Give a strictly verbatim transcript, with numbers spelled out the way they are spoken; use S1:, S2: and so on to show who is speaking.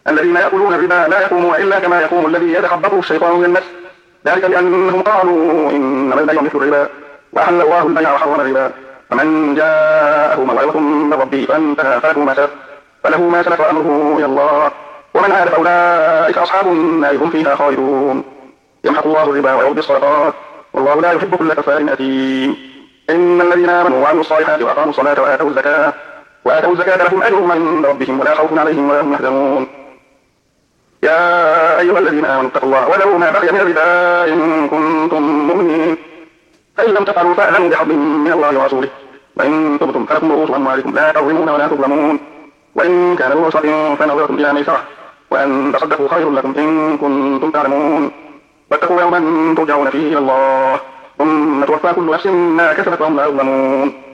S1: الذين يأكلون الربا لا يقومون إلا كما يقوم الذي يتخبطه الشيطان من المس، ذلك بأنهم قالوا إنما البيع مثل الربا وأحل الله البيع وحرم الربا. فمن جاءه موعظة من ربه فانتهى فله ما سلف فله ما سلف وأمره إلى الله، ومن عاد فأولئك أصحاب النار هم فيها خالدون. يمحق الله الربا ويربي الصدقات والله لا يحب كل كفار أثيم. إن الذين آمنوا وعملوا الصالحات وأقاموا الصلاة وآتوا الزكاة وآتوا الزكاة لهم أجرهم عند ربهم ولا خوف عليهم ولا هم يحزنون. يا أيها الذين آمنوا اتقوا الله وذروا ما بقي من الربا إن كنتم مؤمنين، فإن لم تفعلوا فأذنوا بحرب من الله ورسوله، وإن تبتم فلكم رؤوس أموالكم لا تظلمون ولا تظلمون، وإن كان ذو عسرة فنظرة إلى ميسرة، وأن تصدقوا خير لكم إن كنتم تعلمون. واتقوا يوما ترجعون فيه إلى الله ثم توفى كل نفس ما كسبت وهم لا يظلمون.